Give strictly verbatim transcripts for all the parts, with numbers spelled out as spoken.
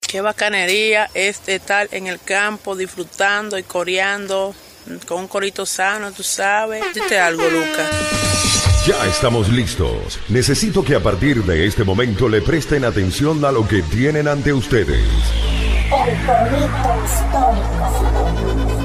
Qué bacanería es estar en el campo disfrutando y coreando con un corito sano, tú sabes. Dite algo, Lucas. Ya estamos listos. Necesito que a partir de este momento le presten atención a lo que tienen ante ustedes. El corito histórico.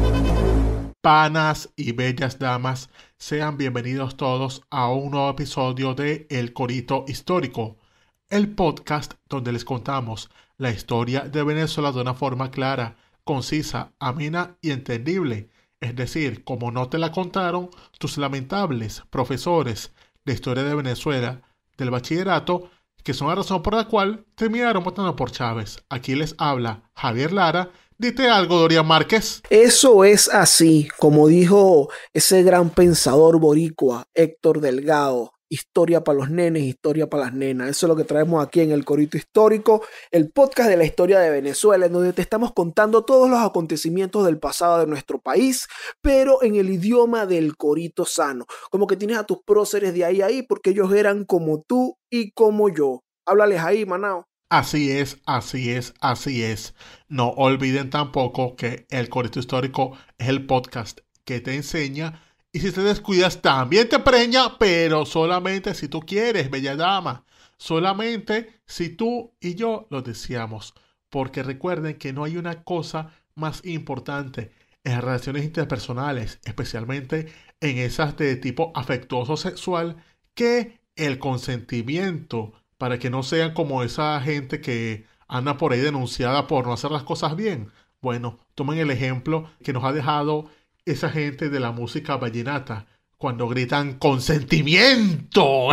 Panas y bellas damas, sean bienvenidos todos a un nuevo episodio de El Corito Histórico, el podcast donde les contamos la historia de Venezuela de una forma clara, concisa, amena y entendible. Es decir, como no te la contaron tus lamentables profesores de historia de Venezuela del bachillerato, que son la razón por la cual terminaron votando por Chávez. Aquí les habla Javier Lara. Dite algo, Dorian Márquez. Eso es así, como dijo ese gran pensador boricua, Héctor Delgado. Historia para los nenes, historia para las nenas. Eso es lo que traemos aquí en El Corito Histórico, el podcast de la historia de Venezuela, en donde te estamos contando todos los acontecimientos del pasado de nuestro país, pero en el idioma del corito sano. Como que tienes a tus próceres de ahí a ahí, porque ellos eran como tú y como yo. Háblales ahí, manao. Así es, así es, así es. No olviden tampoco que El Corito Histórico es el podcast que te enseña, y si te descuidas también te preña, pero solamente si tú quieres, bella dama. Solamente si tú y yo lo deseamos. Porque recuerden que no hay una cosa más importante en las relaciones interpersonales, especialmente en esas de tipo afectuoso sexual, que el consentimiento, para que no sean como esa gente que anda por ahí denunciada por no hacer las cosas bien. Bueno, tomen el ejemplo que nos ha dejado esa gente de la música vallenata, cuando gritan consentimiento.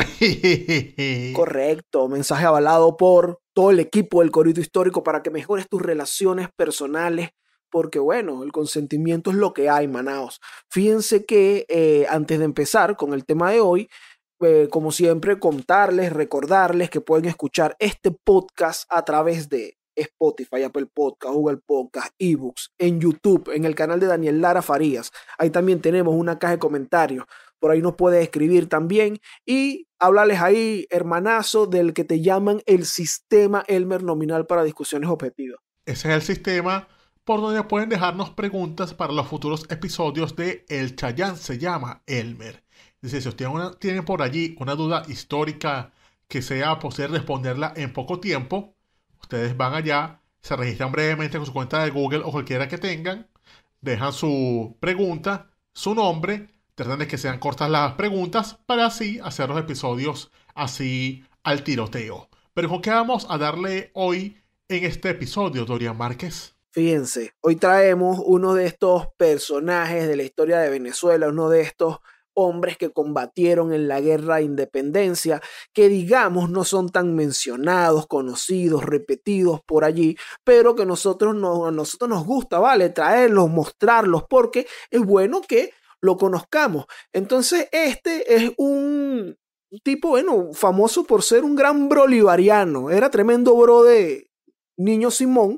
Correcto, mensaje avalado por todo el equipo del Corito Histórico para que mejores tus relaciones personales, porque bueno, el consentimiento es lo que hay, manaos. Fíjense que eh, antes de empezar con el tema de hoy, eh, como siempre, contarles, recordarles que pueden escuchar este podcast a través de Spotify, Apple Podcast, Google Podcast, eBooks, en YouTube, en el canal de Daniel Lara Farías. Ahí también tenemos una caja de comentarios. Por ahí nos puedes escribir también y hablarles ahí, hermanazo, del que te llaman el sistema Elmer Nominal para discusiones objetivas. Ese es el sistema por donde pueden dejarnos preguntas para los futuros episodios de El Chayán se llama Elmer. Dice, si ustedes una, tienen por allí una duda histórica que sea posible responderla en poco tiempo, ustedes van allá, se registran brevemente con su cuenta de Google o cualquiera que tengan, dejan su pregunta, su nombre, tratan de que sean cortas las preguntas para así hacer los episodios así al tiroteo. Pero ¿con qué vamos a darle hoy en este episodio, Dorian Márquez? Fíjense, hoy traemos uno de estos personajes de la historia de Venezuela, uno de estos hombres que combatieron en la guerra de independencia, que digamos no son tan mencionados, conocidos, repetidos por allí, pero que nosotros no, a nosotros nos gusta, ¿vale? Traerlos, mostrarlos, porque es bueno que lo conozcamos. Entonces este es un tipo, bueno, famoso por ser un gran bolivariano, era tremendo bro de Niño Simón,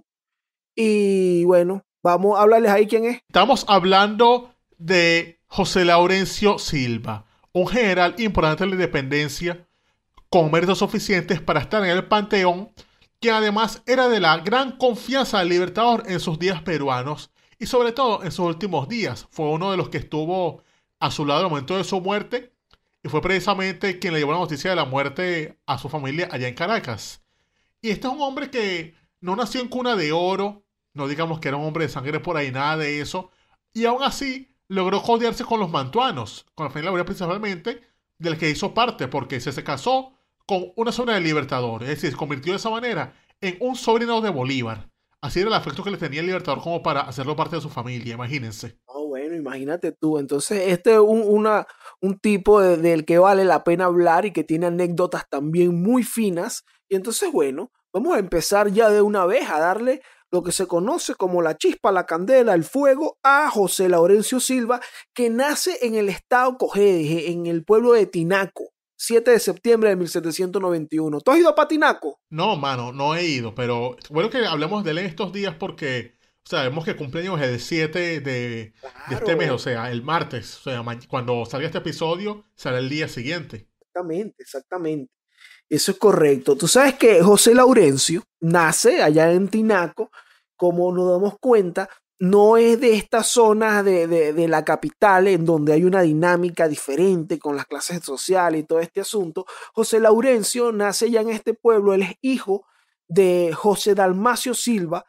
y bueno, vamos a hablarles ahí quién es. Estamos hablando de José Laurencio Silva, un general importante de la independencia con méritos suficientes para estar en el panteón, que además era de la gran confianza del Libertador en sus días peruanos y sobre todo en sus últimos días. Fue uno de los que estuvo a su lado al momento de su muerte y fue precisamente quien le llevó la noticia de la muerte a su familia allá en Caracas. Y este es un hombre que no nació en cuna de oro, no digamos que era un hombre de sangre por ahí, nada de eso, y aún así logró codearse con los mantuanos, con la familia Laurea principalmente, del que hizo parte, porque se, se casó con una sobrina del Libertador, es decir, se convirtió de esa manera en un sobrino de Bolívar. Así era el afecto que le tenía el Libertador como para hacerlo parte de su familia, imagínense. Oh, bueno, imagínate tú. Entonces, este es un, una, un tipo de, del que vale la pena hablar y que tiene anécdotas también muy finas. Y entonces, bueno, vamos a empezar ya de una vez a darle lo que se conoce como la chispa, la candela, el fuego a José Laurencio Silva, que nace en el estado Cojedes, en el pueblo de Tinaco, siete de septiembre de mil setecientos noventa y uno. ¿Tú has ido a Patinaco? No, mano, no he ido, pero bueno que hablemos de él en estos días porque sabemos que cumpleaños es el siete de, Claro. de este mes, o sea, el martes. O sea, ma- cuando salga este episodio, será el día siguiente. Exactamente, exactamente. Eso es correcto. Tú sabes que José Laurencio nace allá en Tinaco, como nos damos cuenta, no es de estas zonas de, de, de la capital en donde hay una dinámica diferente con las clases sociales y todo este asunto. José Laurencio nace ya en este pueblo, él es hijo de José Dalmacio Silva,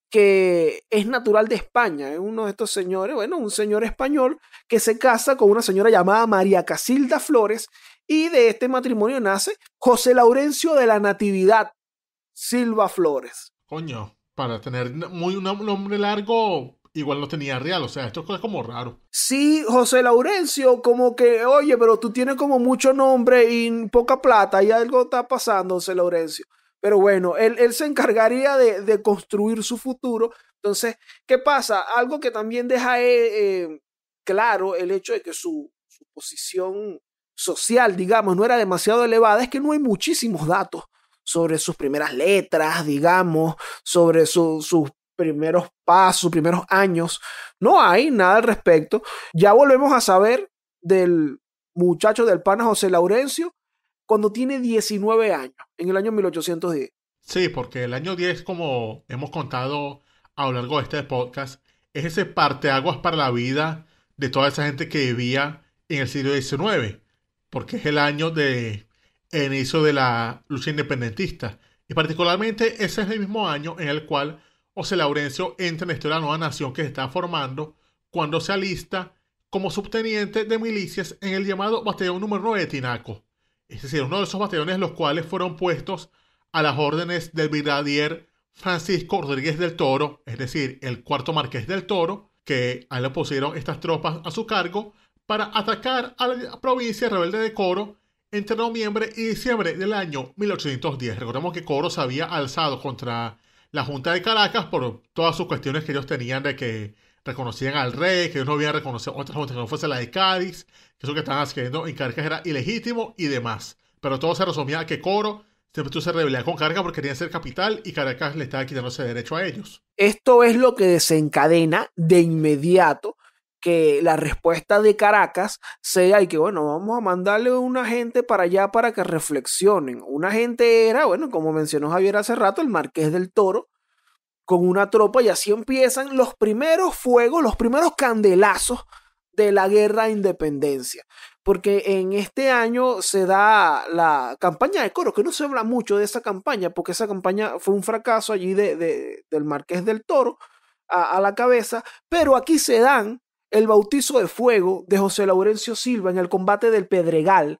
que es natural de España, es uno de estos señores, bueno, un señor español que se casa con una señora llamada María Casilda Flores, y de este matrimonio nace José Laurencio de la Natividad Silva Flores. Coño, para tener muy un nombre largo, igual no tenía real, o sea, esto es como raro. Sí, José Laurencio, como que, oye, pero tú tienes como mucho nombre y poca plata, y algo está pasando, José Laurencio. Pero bueno, él, él se encargaría de, de construir su futuro. Entonces, ¿qué pasa? Algo que también deja eh, eh, claro el hecho de que su, su posición social, digamos, no era demasiado elevada, es que no hay muchísimos datos sobre sus primeras letras, digamos, sobre su, sus primeros pasos, sus primeros años. No hay nada al respecto. Ya volvemos a saber del muchacho del pana José Laurencio cuando tiene diecinueve años, en el año mil ochocientos diez. Sí, porque el año diez, como hemos contado a lo largo de este podcast, es ese parteaguas para la vida de toda esa gente que vivía en el siglo diecinueve, porque es el año de el inicio de la lucha independentista. Y particularmente ese es el mismo año en el cual José Laurencio entra en la historia de la nueva nación que se está formando cuando se alista como subteniente de milicias en el llamado batallón número nueve de Tinaco. Es decir, uno de esos batallones los cuales fueron puestos a las órdenes del brigadier Francisco Rodríguez del Toro, es decir, el cuarto marqués del Toro, que a él le pusieron estas tropas a su cargo para atacar a la provincia rebelde de Coro entre noviembre y diciembre del año mil ochocientos diez. Recordemos que Coro se había alzado contra la Junta de Caracas por todas sus cuestiones que ellos tenían de que reconocían al rey, que ellos no habían reconocido otra junta que no fuese la de Cádiz, que eso que estaban haciendo en Caracas era ilegítimo y demás. Pero todo se resumía a que Coro siempre tuvo que rebeliar con Caracas porque querían ser capital y Caracas le estaba quitando ese derecho a ellos. Esto es lo que desencadena de inmediato que la respuesta de Caracas sea y que bueno, vamos a mandarle una gente para allá para que reflexionen. Una gente era, bueno, como mencionó Javier hace rato, el Marqués del Toro, con una tropa, y así empiezan los primeros fuegos, los primeros candelazos de la guerra de independencia. Porque en este año se da la campaña de Coro, que no se habla mucho de esa campaña, porque esa campaña fue un fracaso allí de, de, del Marqués del Toro a, a la cabeza, pero aquí se dan el bautizo de fuego de José Laurencio Silva en el combate del Pedregal.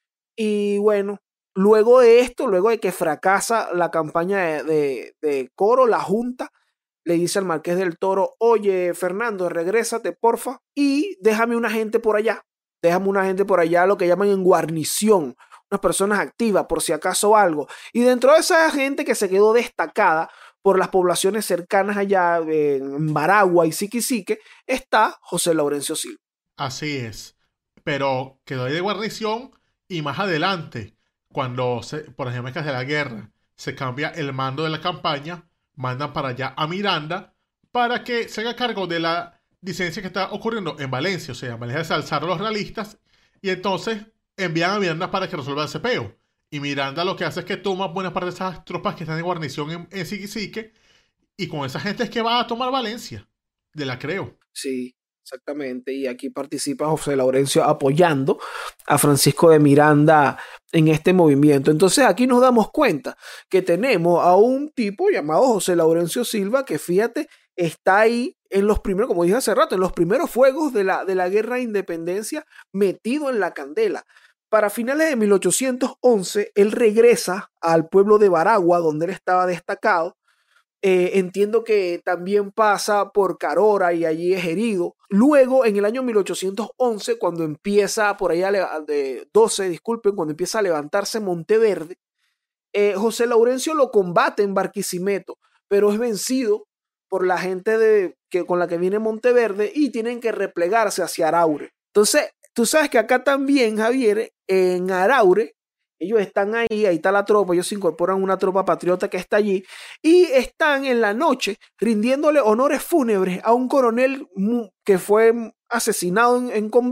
Y bueno, luego de esto, luego de que fracasa la campaña de, de, de Coro, la Junta le dice al Marqués del Toro, oye, Fernando, regrésate, porfa, y déjame una gente por allá. Déjame una gente por allá, lo que llaman en guarnición, unas personas activas, por si acaso algo. Y dentro de esa gente que se quedó destacada por las poblaciones cercanas allá en Baragua y Siquisique, está José Laurencio Silva. Así es. Pero quedó ahí de guarnición y más adelante, cuando, se, por ejemplo, en de la guerra, se cambia el mando de la campaña, mandan para allá a Miranda para que se haga cargo de la disidencia que está ocurriendo en Valencia. O sea, en Valencia se alzaron los realistas y entonces envían a Miranda para que resuelva ese peo. Y Miranda lo que hace es que toma buena parte de esas tropas que están en guarnición en, en Siquisique, y con esa gente es que va a tomar Valencia. De la creo. Sí, exactamente. Y aquí participa José Laurencio apoyando a Francisco de Miranda en este movimiento. Entonces aquí nos damos cuenta que tenemos a un tipo llamado José Laurencio Silva que, fíjate, está ahí en los primeros, como dije hace rato, en los primeros fuegos de la, de la guerra de independencia, metido en la candela. Para finales de mil ochocientos once, él regresa al pueblo de Baragua, donde él estaba destacado. Eh, entiendo que también pasa por Carora y allí es herido. Luego, en el año mil ochocientos once, cuando empieza por allá, de doce, disculpen, cuando empieza a levantarse Monteverde, eh, José Laurencio lo combate en Barquisimeto, pero es vencido por la gente de, que, con la que viene Monteverde, y tienen que replegarse hacia Araure. Entonces, tú sabes que acá también, Javier, en Araure, ellos están ahí, ahí está la tropa, ellos se incorporan una tropa patriota que está allí, y están en la noche rindiéndole honores fúnebres a un coronel que fue asesinado en, en combate,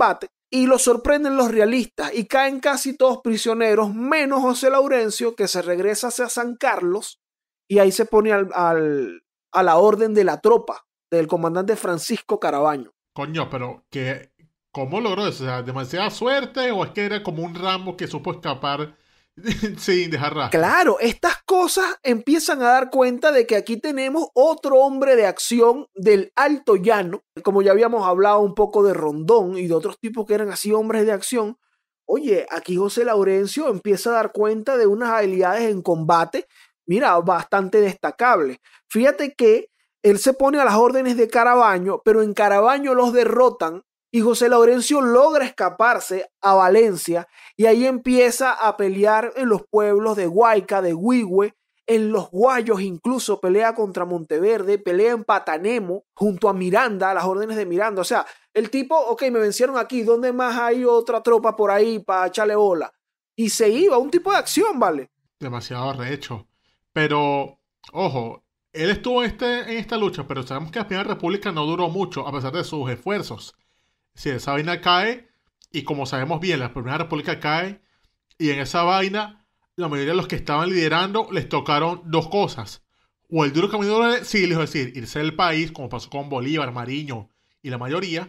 y los sorprenden los realistas y caen casi todos prisioneros, menos José Laurencio, que se regresa hacia San Carlos y ahí se pone al, al, a la orden de la tropa del comandante Francisco Carabaño. Coño, pero que, ¿cómo logró eso? O sea, ¿demasiada suerte o es que era como un Rambo que supo escapar sin dejar rastro? Claro, estas cosas empiezan a dar cuenta de que aquí tenemos otro hombre de acción del Alto Llano, como ya habíamos hablado un poco de Rondón y de otros tipos que eran así hombres de acción. Oye, aquí José Laurencio empieza a dar cuenta de unas habilidades en combate, mira, bastante destacables. Fíjate que él se pone a las órdenes de Carabaño, pero en Carabaño los derrotan y José Laurencio logra escaparse a Valencia y ahí empieza a pelear en los pueblos de Guayca, de Huigüe, en los Guayos incluso pelea contra Monteverde, pelea en Patanemo junto a Miranda, a las órdenes de Miranda. O sea, el tipo, ok, me vencieron aquí, ¿dónde más hay otra tropa por ahí para echarle bola? Y se iba, un tipo de acción, ¿vale? Demasiado arrecho. Pero, ojo, él estuvo en, este, en esta lucha, pero sabemos que la Primera República no duró mucho a pesar de sus esfuerzos. Si esa vaina cae, y como sabemos bien, la Primera República cae, y en esa vaina, la mayoría de los que estaban liderando les tocaron dos cosas. O el duro camino del exilio, es decir, irse del país, como pasó con Bolívar, Mariño y la mayoría,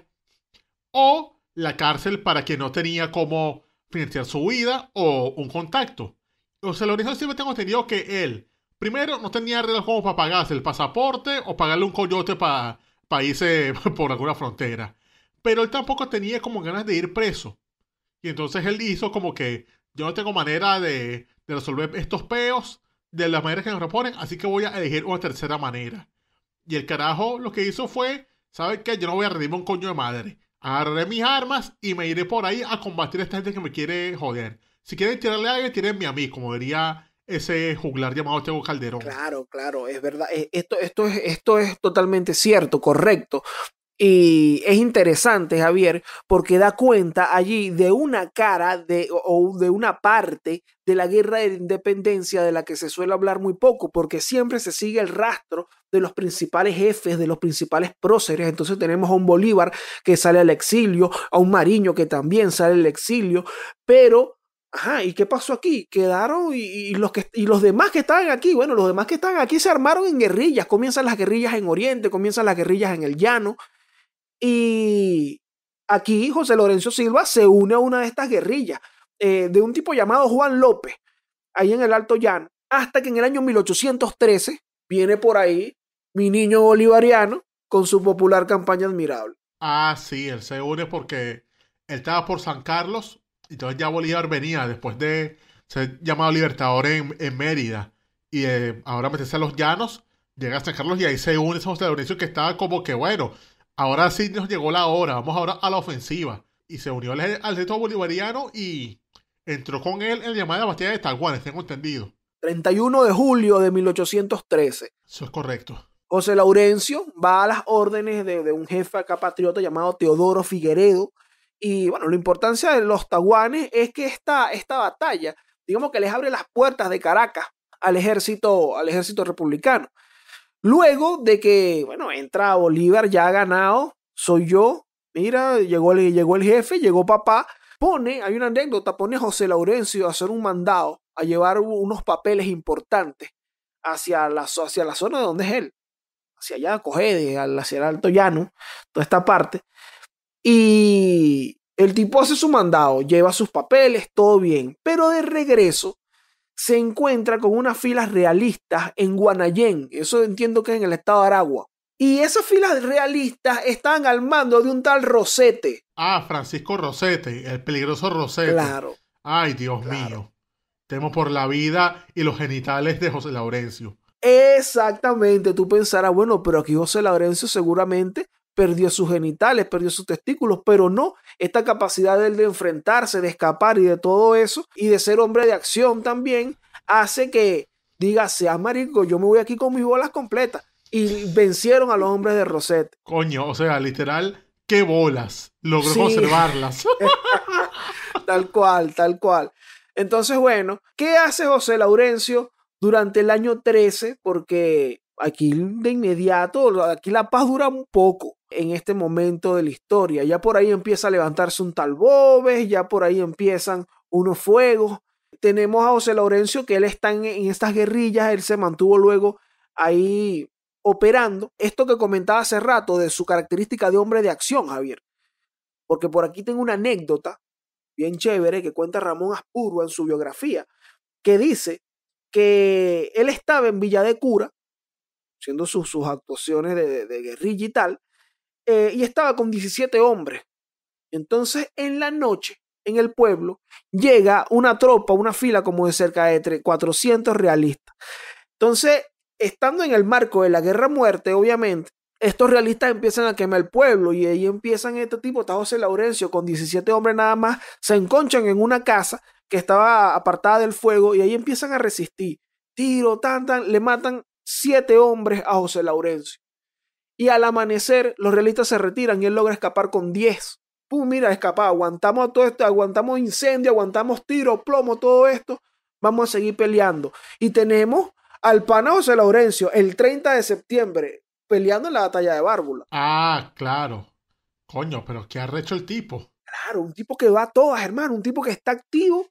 o la cárcel para quien no tenía cómo financiar su vida o un contacto. O sea, Laurencio siempre tengo entendido que él, primero, no tenía reglas como para pagarse el pasaporte o pagarle un coyote para pa irse por alguna frontera. Pero él tampoco tenía como ganas de ir preso. Y entonces él hizo como que yo no tengo manera de, de resolver estos peos de las maneras que nos proponen, así que voy a elegir una tercera manera. Y el carajo lo que hizo fue, ¿sabes qué? Yo no voy a rendirme un coño de madre. Agarraré mis armas y me iré por ahí a combatir a esta gente que me quiere joder. Si quieren tirarle a alguien, tírenme a mí, como diría ese juglar llamado Tego Calderón. Claro, claro, es verdad. Esto, esto, es, esto es totalmente cierto, correcto. Y es interesante, Javier, porque da cuenta allí de una cara de, o de una parte de la guerra de independencia de la que se suele hablar muy poco, porque siempre se sigue el rastro de los principales jefes, de los principales próceres. Entonces tenemos a un Bolívar que sale al exilio, a un Mariño que también sale al exilio, pero... Ajá, ¿y qué pasó aquí? Quedaron y, y, los que, y los demás que estaban aquí, bueno, los demás que estaban aquí se armaron en guerrillas, comienzan las guerrillas en Oriente, comienzan las guerrillas en el Llano, y aquí José Laurencio Silva se une a una de estas guerrillas, eh, de un tipo llamado Juan López, ahí en el Alto Llano, hasta que en el año mil ochocientos trece viene por ahí mi niño bolivariano con su popular campaña admirable. Ah, sí, él se une porque él estaba por San Carlos. Entonces ya Bolívar venía después de ser llamado libertador en, en Mérida y eh, ahora meterse a los llanos, llega a San Carlos y ahí se une ese José Laurencio que estaba como que bueno, ahora sí nos llegó la hora, vamos ahora a la ofensiva. Y se unió al, al ejército bolivariano y entró con él en la llamada batalla de Taguanes, tengo entendido. treinta y uno de julio de mil ochocientos trece. Eso es correcto. José Laurencio va a las órdenes de, de un jefe acá patriota llamado Teodoro Figueredo. Y bueno, la importancia de los Taguanes es que esta, esta batalla, digamos que les abre las puertas de Caracas al ejército, al ejército republicano. Luego de que, bueno, entra Bolívar ya ganado, soy yo, mira, llegó el, llegó el jefe, llegó papá, pone, hay una anécdota, pone a José Laurencio a hacer un mandado, a llevar unos papeles importantes hacia la, hacia la zona de donde es él, hacia allá, Cogede, hacia el Alto Llano, toda esta parte. Y el tipo hace su mandado, lleva sus papeles, todo bien, pero de regreso se encuentra con unas filas realistas en Guanayén, eso entiendo que es en el estado de Aragua, y esas filas realistas están al mando de un tal Rosete. Ah, Francisco Rosete, el peligroso Rosete. Claro. Ay, Dios claro. mío, temo por la vida y los genitales de José Laurencio. Exactamente, tú pensarás, bueno, pero aquí José Laurencio seguramente perdió sus genitales, perdió sus testículos, pero no, esta capacidad de él de enfrentarse, de escapar y de todo eso, y de ser hombre de acción también, hace que diga, sea marico, yo me voy aquí con mis bolas completas, y vencieron a los hombres de Rosete. Coño, o sea, literal, qué bolas, logró sí. conservarlas. Tal cual, tal cual. Entonces, bueno, ¿qué hace José Laurencio durante el año trece? Porque aquí de inmediato, aquí la paz dura un poco. en este momento de la historia. Ya por ahí empieza a levantarse un tal Boves, ya por ahí empiezan unos fuegos. Tenemos a José Laurencio, que él está en, en estas guerrillas, él se mantuvo luego ahí operando. Esto que comentaba hace rato de su característica de hombre de acción, Javier. Porque por aquí tengo una anécdota bien chévere que cuenta Ramón Aspurua en su biografía, que dice que él estaba en Villa de Cura, haciendo sus, sus actuaciones de, de, de guerrilla y tal, eh, y estaba con diecisiete hombres. Entonces, en la noche, en el pueblo, llega una tropa, una fila como de cerca de cuatrocientos realistas. Entonces, estando en el marco de la guerra a muerte, obviamente, estos realistas empiezan a quemar el pueblo y ahí empiezan este tipo, está José Laurencio con diecisiete hombres nada más, se enconchan en una casa que estaba apartada del fuego y ahí empiezan a resistir. Tiro, tan, tan, le matan siete hombres a José Laurencio. Y al amanecer, los realistas se retiran y él logra escapar con diez. Pum, mira, escapar, aguantamos todo esto, aguantamos incendio, aguantamos tiro, plomo, todo esto, vamos a seguir peleando. Y tenemos al pana José Laurencio el treinta de septiembre peleando en la batalla de Bárbula. Ah, claro. Coño, pero qué arrecho el tipo. Claro, un tipo que va a todas, hermano, un tipo que está activo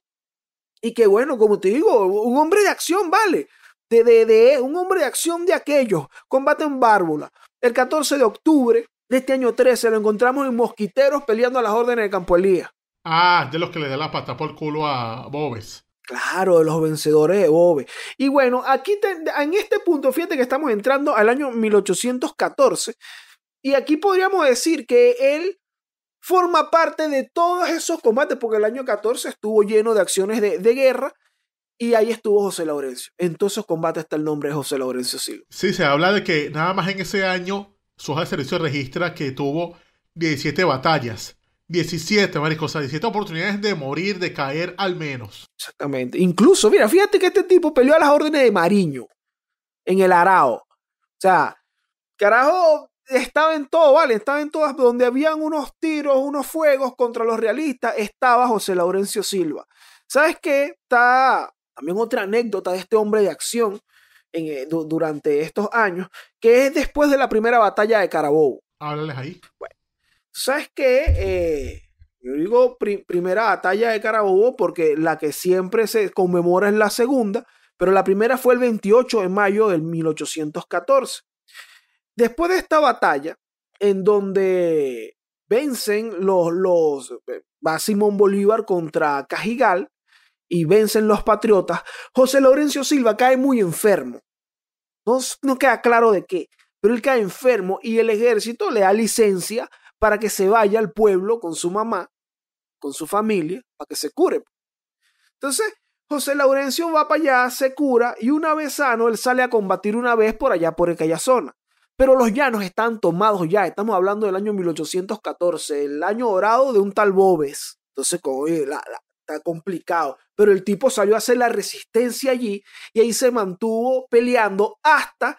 y que, bueno, como te digo, un hombre de acción, ¿vale? De, de, de, un hombre de acción de aquellos. Combate en Bárbula. El catorce de octubre de este año trece lo encontramos en Mosquiteros peleando a las órdenes de Campo Elías. Ah, de los que le da la pata por culo a Boves. Claro, de los vencedores de Boves. Y bueno, aquí te, en este punto, fíjate que estamos entrando al año mil ochocientos catorce y aquí podríamos decir que él forma parte de todos esos combates porque el año catorce estuvo lleno de acciones de, de guerra y ahí estuvo José Laurencio. En todos esos combates está el nombre de José Laurencio Silva. Sí, se habla de que nada más en ese año su hoja de servicio registra que tuvo diecisiete batallas. diecisiete, marico, o sea, diecisiete oportunidades de morir, de caer al menos. Exactamente. Incluso, mira, fíjate que este tipo peleó a las órdenes de Mariño, en el Arao. O sea, carajo, estaba en todo, ¿vale? Estaba en todas, donde habían unos tiros, unos fuegos contra los realistas, estaba José Laurencio Silva. ¿Sabes qué? Está también otra anécdota de este hombre de acción en, eh, du- durante estos años, que es después de la primera batalla de Carabobo. Háblales ahí. Bueno, ¿sabes qué? Eh, yo digo pri- primera batalla de Carabobo porque la que siempre se conmemora es la segunda, pero la primera fue el veintiocho de mayo del mil ochocientos catorce. Después de esta batalla, en donde vencen los, los va Simón Bolívar contra Cajigal y vencen los patriotas, José Laurencio Silva cae muy enfermo. No, no queda claro de qué, pero él cae enfermo y el ejército le da licencia para que se vaya al pueblo con su mamá, con su familia, para que se cure. Entonces, José Laurencio va para allá, se cura y una vez sano, él sale a combatir una vez por allá, por aquella zona. Pero los llanos están tomados ya, estamos hablando del año mil ochocientos catorce, el año dorado de un tal Boves. Entonces, como, oye, la, la, está complicado. Pero el tipo salió a hacer la resistencia allí y ahí se mantuvo peleando hasta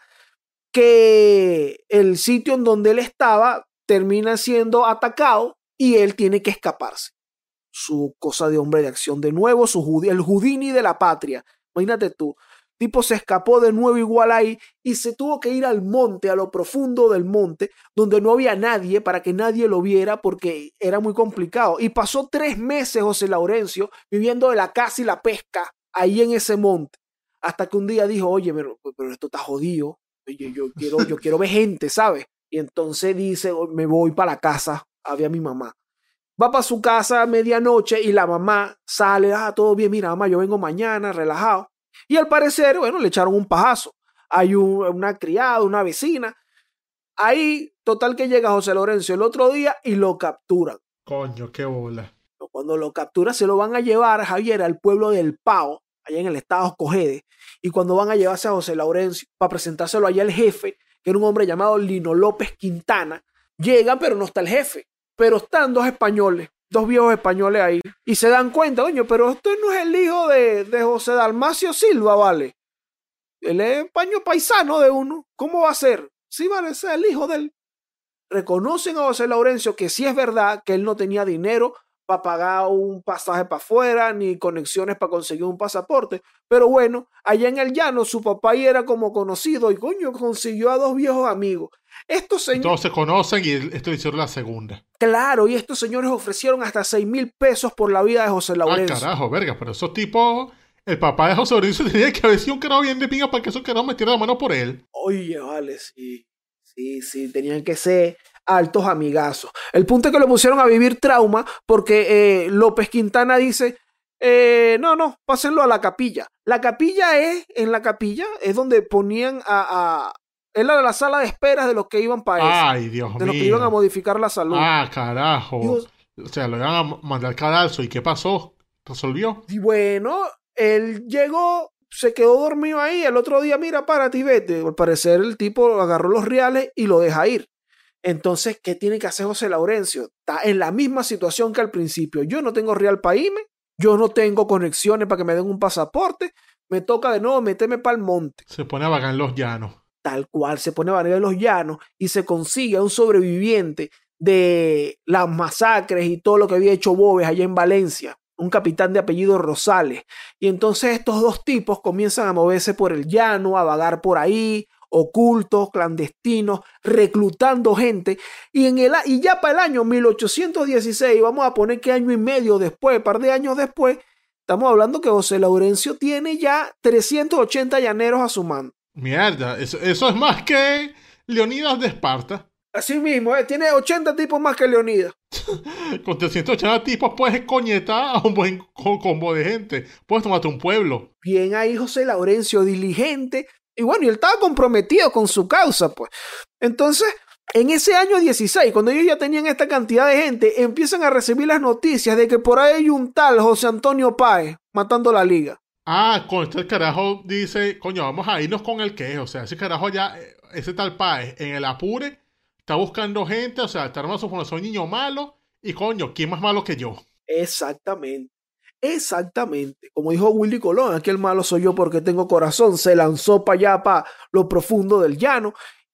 que el sitio en donde él estaba termina siendo atacado y él tiene que escaparse. Su cosa de hombre de acción de nuevo, su Judi- el Houdini de la patria. Imagínate tú, tipo se escapó de nuevo igual ahí y se tuvo que ir al monte, a lo profundo del monte, donde no había nadie para que nadie lo viera porque era muy complicado. Y pasó tres meses José Laurencio viviendo de la caza y la pesca ahí en ese monte. Hasta que un día dijo, oye, pero, pero esto está jodido. Yo, yo, quiero, yo quiero ver gente, ¿sabes? Y entonces dice, me voy para la casa a ver a mi mamá. Va para su casa a medianoche y la mamá sale, ah, todo bien, mira, mamá, yo vengo mañana, relajado. Y al parecer, bueno, le echaron un pajazo. Hay un, una criada, una vecina. Ahí, total que llega José Laurencio el otro día y lo capturan. Coño, qué bola. Cuando lo capturan se lo van a llevar, Javier, al pueblo del Pao, allá en el estado Cogede. Y cuando van a llevarse a José Laurencio para presentárselo allá al jefe, que era un hombre llamado Lino López Quintana, llega, pero no está el jefe. Pero están dos españoles, dos viejos españoles ahí. Y se dan cuenta, coño, pero este no es el hijo de, de José Dalmacio Silva, ¿vale? Él es español paisano de uno. ¿Cómo va a ser? Sí, vale, ese es el hijo de él. Reconocen a José Laurencio que sí es verdad que él no tenía dinero para pagar un pasaje para afuera, ni conexiones para conseguir un pasaporte. Pero bueno, allá en el llano su papá ya era como conocido y coño, consiguió a dos viejos amigos. Estos señores... Todos se conocen y esto le hicieron la segunda. Claro, y estos señores ofrecieron hasta seis mil pesos por la vida de José Laurencio. Ah, carajo, verga, pero esos tipos... El papá de José Laurencio tenía que haber sido un carajo bien de pinga para que esos carajos metieran la mano por él. Oye, vale, sí. Sí, sí, tenían que ser altos amigazos. El punto es que lo pusieron a vivir trauma porque eh, López Quintana dice, eh, no, no, pásenlo a la capilla. La capilla es, en la capilla, es donde ponían a... a era la sala de esperas de los que iban para eso. Ay, Dios mío. De los que iban a modificar la salud. Ah, carajo. Dios. O sea, lo iban a mandar al cadalso. ¿Y qué pasó? ¿Resolvió? Y bueno, él llegó... Se quedó dormido ahí, el otro día, mira, párate y vete. Al parecer el tipo agarró los reales y lo deja ir. Entonces, ¿qué tiene que hacer José Laurencio? Está en la misma situación que al principio. Yo no tengo real para irme, yo no tengo conexiones para que me den un pasaporte, me toca de nuevo meterme para el monte. Se pone a vagar en los llanos. Tal cual, se pone a vagar en los llanos y se consigue a un sobreviviente de las masacres y todo lo que había hecho Boves allá en Valencia. Un capitán de apellido Rosales. Y entonces estos dos tipos comienzan a moverse por el llano, a vagar por ahí, ocultos, clandestinos, reclutando gente. Y, en el, y ya para el año mil ochocientos dieciséis, vamos a poner que año y medio después, par de años después, estamos hablando que José Laurencio tiene ya trescientos ochenta llaneros a su mando. Mierda, eso, eso es más que Leonidas de Esparta. Así mismo, ¿eh? Tiene ochenta tipos más que Leonidas. Con trescientos ochenta tipos puedes coñetar a un buen combo de gente. Puedes tomarte un pueblo. Bien ahí José Laurencio, diligente. Y bueno, y él estaba comprometido con su causa, pues. Entonces, en ese año dieciséis, cuando ellos ya tenían esta cantidad de gente, empiezan a recibir las noticias de que por ahí hay un tal José Antonio Páez matando la liga. Ah, con este carajo dice, coño, vamos a irnos con el que es. O sea, ese carajo ya, ese tal Páez, en el apure... Está buscando gente, o sea, está armando su formación niño malo. Y coño, ¿quién más malo que yo? Exactamente. Exactamente. Como dijo Willy Colón, aquí el malo soy yo porque tengo corazón. Se lanzó para allá, para lo profundo del llano.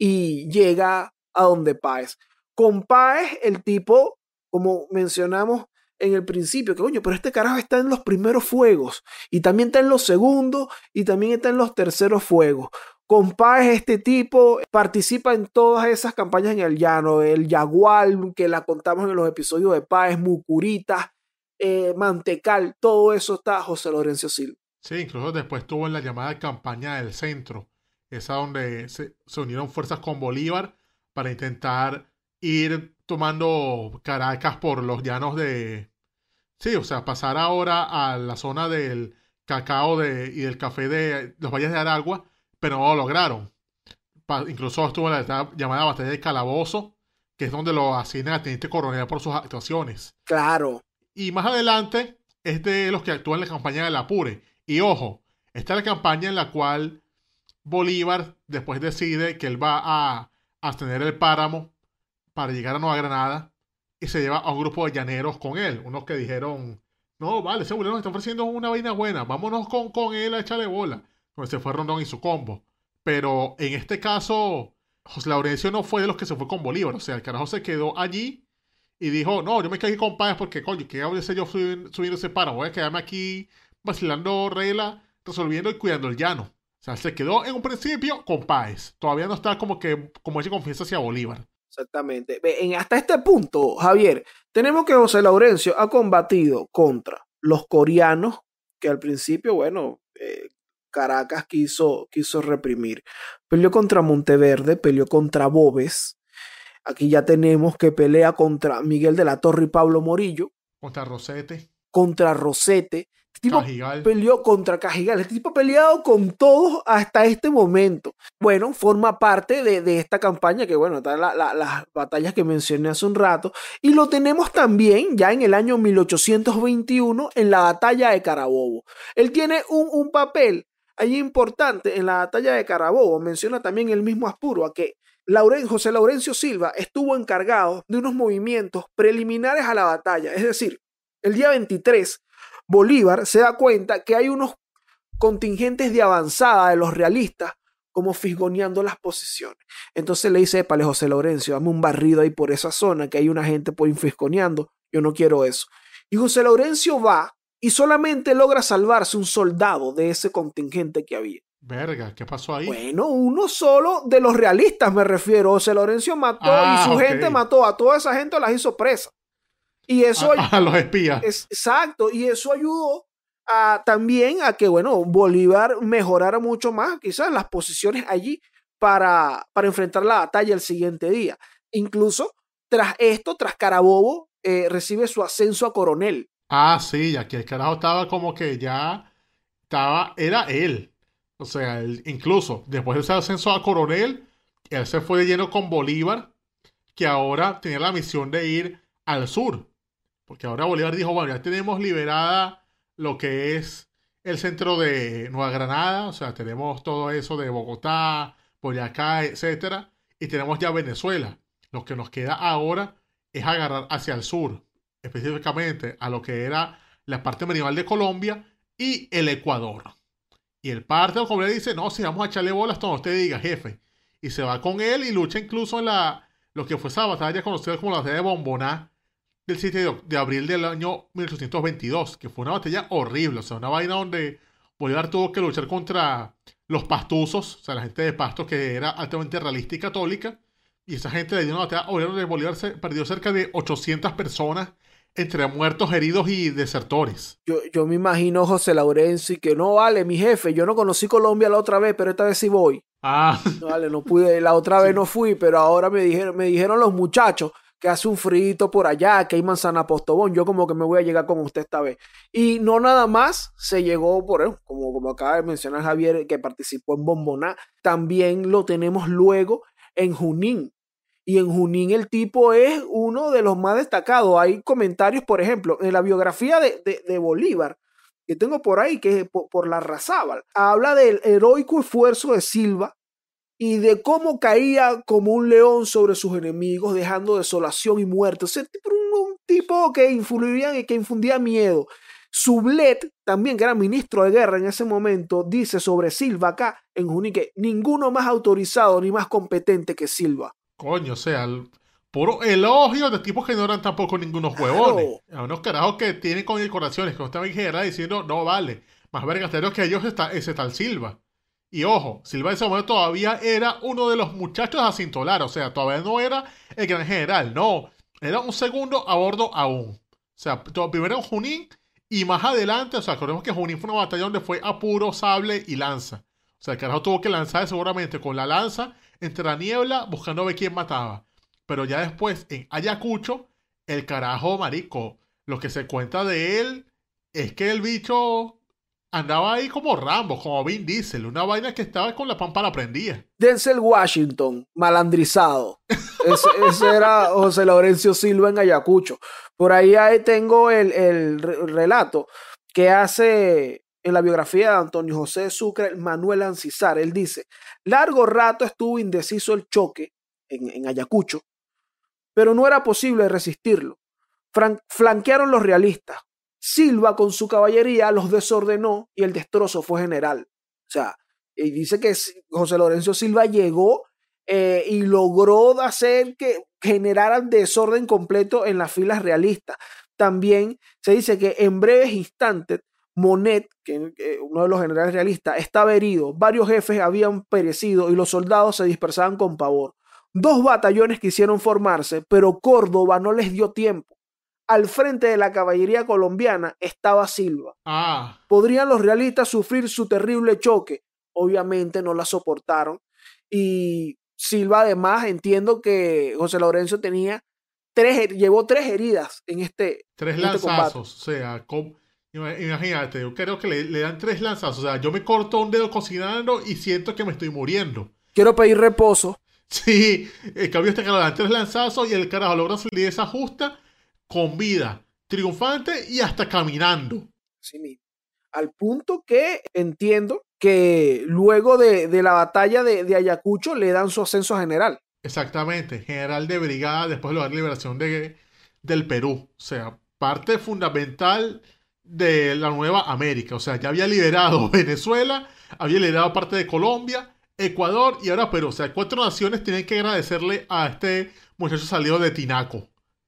Y llega a donde Páez. Con Páez, el tipo, como mencionamos en el principio, que coño, pero este carajo está en los primeros fuegos. Y también está en los segundos. Y también está en los terceros fuegos. Con Páez, este tipo participa en todas esas campañas en el llano, el Yaguar, que la contamos en los episodios de Páez, Mucurita, eh, Mantecal, todo eso está José Laurencio Silva. Sí, incluso después tuvo en la llamada campaña del centro, esa donde se, se unieron fuerzas con Bolívar para intentar ir tomando Caracas por los llanos de... Sí, o sea, pasar ahora a la zona del cacao de, y del café de los valles de Aragua, pero no lo lograron. Pa- incluso estuvo en la llamada batalla de Calabozo, que es donde lo asignan a teniente coronel por sus actuaciones. Claro. Y más adelante es de los que actúan en la campaña del Apure. Y ojo, esta es la campaña en la cual Bolívar después decide que él va a abstener el páramo para llegar a Nueva Granada y se lleva a un grupo de llaneros con él. Unos que dijeron, no, vale, ese Bolívar nos está ofreciendo una vaina buena, vámonos con, con él a echarle bola. Donde se fue Rondón y su combo. Pero en este caso, José Laurencio no fue de los que se fue con Bolívar. O sea, el carajo se quedó allí y dijo, no, yo me quedé aquí con Páez porque, coño, ¿qué hago de ser yo subiendo, subiendo ese páramo? Voy a quedarme aquí vacilando regla, resolviendo y cuidando el llano. O sea, se quedó en un principio con Páez. Todavía no está como que, como esa confianza hacia Bolívar. Exactamente. En, hasta este punto, Javier, tenemos que José Laurencio ha combatido contra los coreanos, que al principio, bueno... Eh, Caracas quiso, quiso reprimir. Peleó contra Monteverde, peleó contra Boves. Aquí ya tenemos que pelea contra Miguel de la Torre y Pablo Morillo. Contra Rosete. Contra Rosete. Este tipo Cajigal. Peleó contra Cajigal. Este tipo ha peleado con todos hasta este momento. Bueno, forma parte de, de esta campaña que, bueno, están la, la, las batallas que mencioné hace un rato. Y lo tenemos también ya en el año mil ochocientos veintiuno en la batalla de Carabobo. Él tiene un, un papel allí importante en la batalla de Carabobo. Menciona también el mismo Aspuro que Lauren, José Laurencio Silva estuvo encargado de unos movimientos preliminares a la batalla. Es decir, el día veintitrés, Bolívar se da cuenta que hay unos contingentes de avanzada de los realistas como fisgoneando las posiciones. Entonces le dice, épale, José Laurencio, dame un barrido ahí por esa zona, que hay una gente por fisgoneando. Yo no quiero eso. Y José Laurencio va y solamente logra salvarse un soldado de ese contingente que había. Verga, ¿qué pasó ahí? Bueno, uno solo de los realistas me refiero. José Laurencio mató ah, y su okay. gente mató. A toda esa gente las hizo presa. Y eso... A, a los espías. Es, exacto. Y eso ayudó a, también a que, bueno, Bolívar mejorara mucho más quizás las posiciones allí para, para enfrentar la batalla el siguiente día. Incluso tras esto, tras Carabobo, eh, recibe su ascenso a coronel. Ah, sí, ya que el carajo estaba como que ya estaba, era él. O sea, él, incluso después de ese ascenso a coronel, él se fue de lleno con Bolívar, que ahora tenía la misión de ir al sur. Porque ahora Bolívar dijo, bueno, ya tenemos liberada lo que es el centro de Nueva Granada, o sea, tenemos todo eso de Bogotá, Boyacá, etcétera, y tenemos ya Venezuela. Lo que nos queda ahora es agarrar hacia el sur, específicamente a lo que era la parte meridional de Colombia y el Ecuador. Y el parte de Colombia dice, no, si vamos a echarle bolas, todo usted diga, jefe. Y se va con él y lucha incluso en la, lo que fue esa batalla conocida como la batalla de Bomboná del siete de abril del año mil ochocientos veintidós, que fue una batalla horrible, o sea, una vaina donde Bolívar tuvo que luchar contra los pastuzos, o sea, la gente de Pasto que era altamente realista y católica, y esa gente le dio una batalla horrible donde Bolívar se perdió cerca de ochocientas personas entre muertos, heridos y desertores. Yo, yo me imagino José Laurencio y que no vale, mi jefe, yo no conocí Colombia la otra vez, pero esta vez sí voy. Ah. No vale, no pude, la otra sí. vez no fui, pero ahora me dijeron, me dijeron los muchachos que hace un frito por allá, que hay manzana postobón, yo como que me voy a llegar con usted esta vez. Y no nada más se llegó por él, como, como acaba de mencionar Javier, que participó en Bomboná, también lo tenemos luego en Junín. Y en Junín el tipo es uno de los más destacados. Hay comentarios, por ejemplo, en la biografía de, de, de Bolívar, que tengo por ahí, que es por, por Larrazábal, habla del heroico esfuerzo de Silva y de cómo caía como un león sobre sus enemigos, dejando desolación y muerte. O sea, un, un tipo que influía y que infundía miedo. Sublet, también que era ministro de guerra en ese momento, dice sobre Silva acá en Junín que ninguno más autorizado ni más competente que Silva. Coño, o sea, el puro elogio de tipos que no eran tampoco ningunos huevones. Claro. A unos carajos que tienen condecoraciones, que no estaban en general diciendo, no vale, más vergasteros que ellos está ese tal Silva. Y ojo, Silva en ese momento todavía era uno de los muchachos a cintolar, o sea, todavía no era el gran general, no, era un segundo a bordo aún. O sea, primero en Junín y más adelante, o sea, recordemos que Junín fue una batalla donde fue a puro sable y lanza. O sea, el carajo tuvo que lanzar seguramente con la lanza entre la niebla buscando ver quién mataba. Pero ya después, en Ayacucho, el carajo, marico, lo que se cuenta de él es que el bicho andaba ahí como Rambo, como Vin Diesel, una vaina que estaba con la pámpara prendida. Denzel Washington, malandrizado. Ese, ese era José Laurencio Silva en Ayacucho. Por ahí, ahí tengo el, el relato que hace en la biografía de Antonio José Sucre, Manuel Ancisar. Él dice, largo rato estuvo indeciso el choque en, en Ayacucho, pero no era posible resistirlo. Fran- flanquearon los realistas. Silva con su caballería los desordenó y el destrozo fue general. O sea, y dice que José Laurencio Silva llegó eh, y logró hacer que generaran desorden completo en las filas realistas. También se dice que en breves instantes Monet, que, que uno de los generales realistas, estaba herido, varios jefes habían perecido y los soldados se dispersaban con pavor. Dos batallones quisieron formarse, pero Córdoba no les dio tiempo. Al frente de la caballería colombiana estaba Silva. Ah. ¿Podrían los realistas sufrir su terrible choque? Obviamente no la soportaron. Y Silva, además, entiendo que José Laurencio tenía tres, llevó tres heridas en este Tres en lanzazos, este o sea, con, imagínate, yo creo que le, le dan tres lanzazos. O sea, yo me corto un dedo cocinando y siento que me estoy muriendo. Quiero pedir reposo. Sí, el cambio este que le dan tres lanzazos y el carajo logra salir de esa justa con vida, triunfante y hasta caminando. Sí, mismo. Al punto que entiendo que luego de, de la batalla de, de Ayacucho le dan su ascenso a general. Exactamente, general de brigada después de la liberación de, del Perú. O sea, parte fundamental de la nueva América. O sea, ya había liberado Venezuela, había liberado parte de Colombia, Ecuador y ahora Perú. O sea, cuatro naciones tienen que agradecerle a este muchacho salido de Tinaco.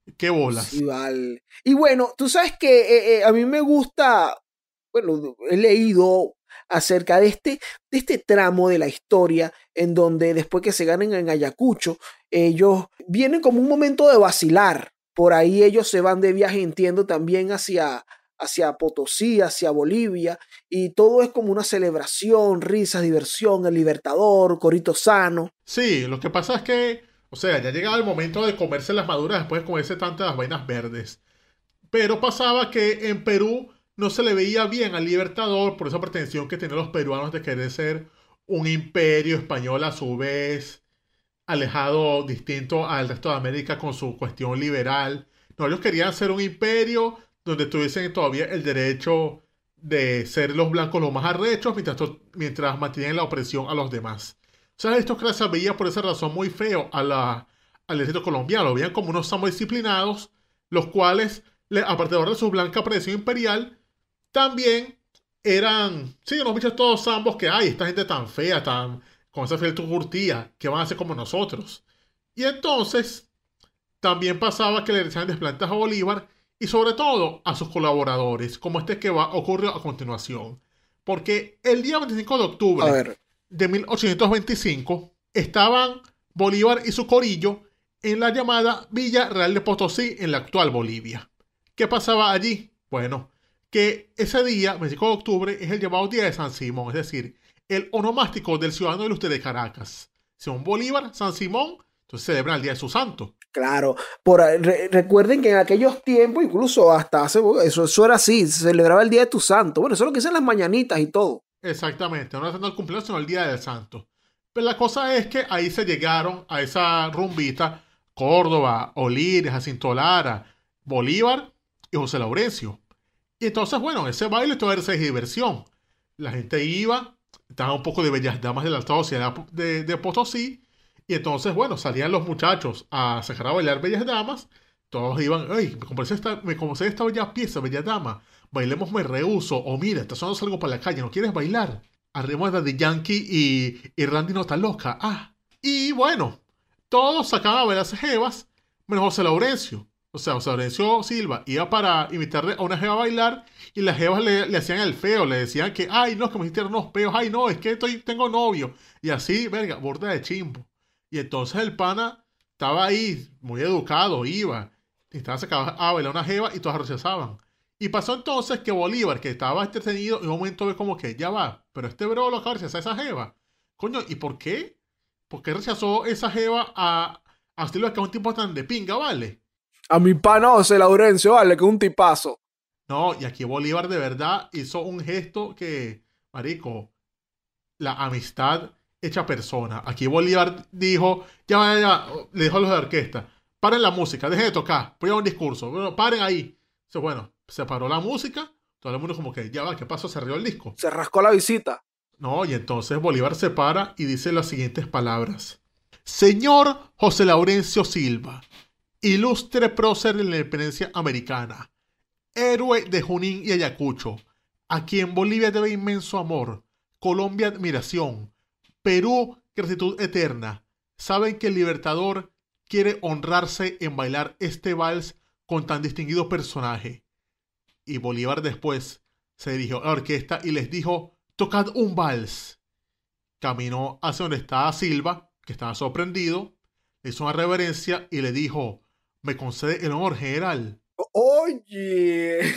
Qué bolas. Sí, vale. Y bueno, tú sabes que eh, eh, a mí me gusta, bueno, he leído acerca de este, de este tramo de la historia en donde después que se ganen en Ayacucho, ellos vienen como un momento de vacilar. Por ahí ellos se van de viaje, entiendo, también hacia, hacia Potosí, hacia Bolivia, y todo es como una celebración, risas, diversión, el Libertador, corito sano. Sí, lo que pasa es que, o sea, ya llegaba el momento de comerse las maduras después de comerse tantas vainas verdes. Pero pasaba que en Perú no se le veía bien al Libertador por esa pretensión que tenían los peruanos de querer ser un imperio español a su vez, alejado, distinto al resto de América con su cuestión liberal. No, ellos querían ser un imperio donde tuviesen todavía el derecho de ser los blancos los más arrechos mientras, mientras mantenían la opresión a los demás. O sea, estos clases veían por esa razón muy feo a la, al ejército colombiano. Lo veían como unos samos disciplinados, los cuales, aparte de su blanca presión imperial, también eran, sí, unos bichos todos zambos que, ay, esta gente tan fea, tan con esa fiel curtía, que van a ser como nosotros. Y entonces, también pasaba que le decían desplantas a Bolívar y sobre todo a sus colaboradores, como este que va, ocurre a continuación. Porque el día veinticinco de octubre de mil ochocientos veinticinco estaban Bolívar y su corillo en la llamada Villa Real de Potosí, en la actual Bolivia. ¿Qué pasaba allí? Bueno, que ese día, veinticinco de octubre, es el llamado Día de San Simón, es decir, el onomástico del ciudadano ilustre de Caracas. Simón Bolívar, San Simón, entonces celebran el Día de su Santo. Claro, por, re, recuerden que en aquellos tiempos, incluso hasta hace, eso, eso era así, se celebraba el Día de tu Santo. Bueno, eso es lo que dicen las mañanitas y todo. Exactamente, no era el cumpleaños, sino el Día del Santo. Pero la cosa es que ahí se llegaron a esa rumbita Córdoba, Olín, Jacinto Lara, Bolívar y José Laurencio. Y entonces, bueno, ese baile todo era diversión. La gente iba, estaba un poco de bellas damas de la alta sociedad de, de Potosí, y entonces, bueno, salían los muchachos a sacar a bailar bellas damas. Todos iban, ¡ay, me compré esta, me compré esta bella pieza, bella dama! Bailemos Me Rehuso. O mira, está sonando algo para la calle, ¿no quieres bailar? Arriba de Daddy Yankee y, y Randy No Está Loca. Ah, y bueno, todos sacaban a bailar esas jevas, menos José Laurencio. O sea, José Laurencio Silva iba para invitarle a una jeva a bailar y las jevas le, le hacían el feo, le decían que, ay, no, es que me hicieron unos peos, ay, no, es que estoy, tengo novio. Y así, verga, borda de chimbo. Y entonces el pana estaba ahí, muy educado, iba, intentaba sacar a bailar una jeva y todas rechazaban. Y pasó entonces que Bolívar, que estaba entretenido, en un momento ve como que, ya va, pero este bro lo acaba de rechazar a esa jeva. Coño, ¿y por qué? ¿Por qué rechazó esa jeva a, a Silva, que es un tipo tan de pinga, vale? A mi pana José Laurencio, vale, que es un tipazo. No, y aquí Bolívar de verdad hizo un gesto que, marico, la amistad hecha persona. Aquí Bolívar dijo, ya, ya, ya, le dijo a los de la orquesta, paren la música, dejen de tocar, voy a un discurso, bueno, paren ahí. Entonces, bueno, se paró la música, todo el mundo como que, ya va, ¿qué pasó? Se rió el disco. Se rascó la visita. No, y entonces Bolívar se para y dice las siguientes palabras. Señor José Laurencio Silva, ilustre prócer de la independencia americana, héroe de Junín y Ayacucho, a quien Bolivia debe inmenso amor, Colombia admiración, Perú gratitud eterna. Saben que el Libertador quiere honrarse en bailar este vals con tan distinguido personaje. Y Bolívar después se dirigió a la orquesta y les dijo, tocad un vals. Caminó hacia donde estaba Silva, que estaba sorprendido, le hizo una reverencia y le dijo, me concede el honor general. Oye.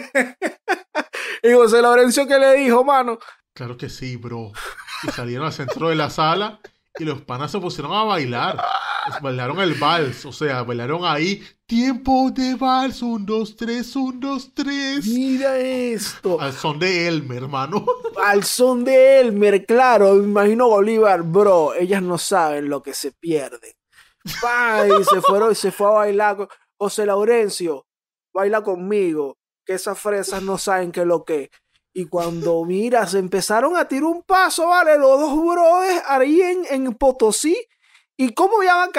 ¿Y José Laurencio qué le dijo, mano? Claro que sí, bro. Y salieron al centro de la sala y los panas se pusieron a bailar. Bailaron el vals, o sea, bailaron ahí. Tiempo de vals, un, dos, tres, un, dos, tres. Mira esto. Al son de Elmer, hermano. Al son de Elmer, claro. Me imagino Bolívar, bro. Ellas no saben lo que se pierde. Y se fueron y se fue a bailar. José Laurencio, baila conmigo, que esas fresas no saben qué es lo que. Y cuando, mira, se empezaron a tirar un paso, vale, los dos brothers ahí en, en Potosí. ¿Y cómo llaman acá?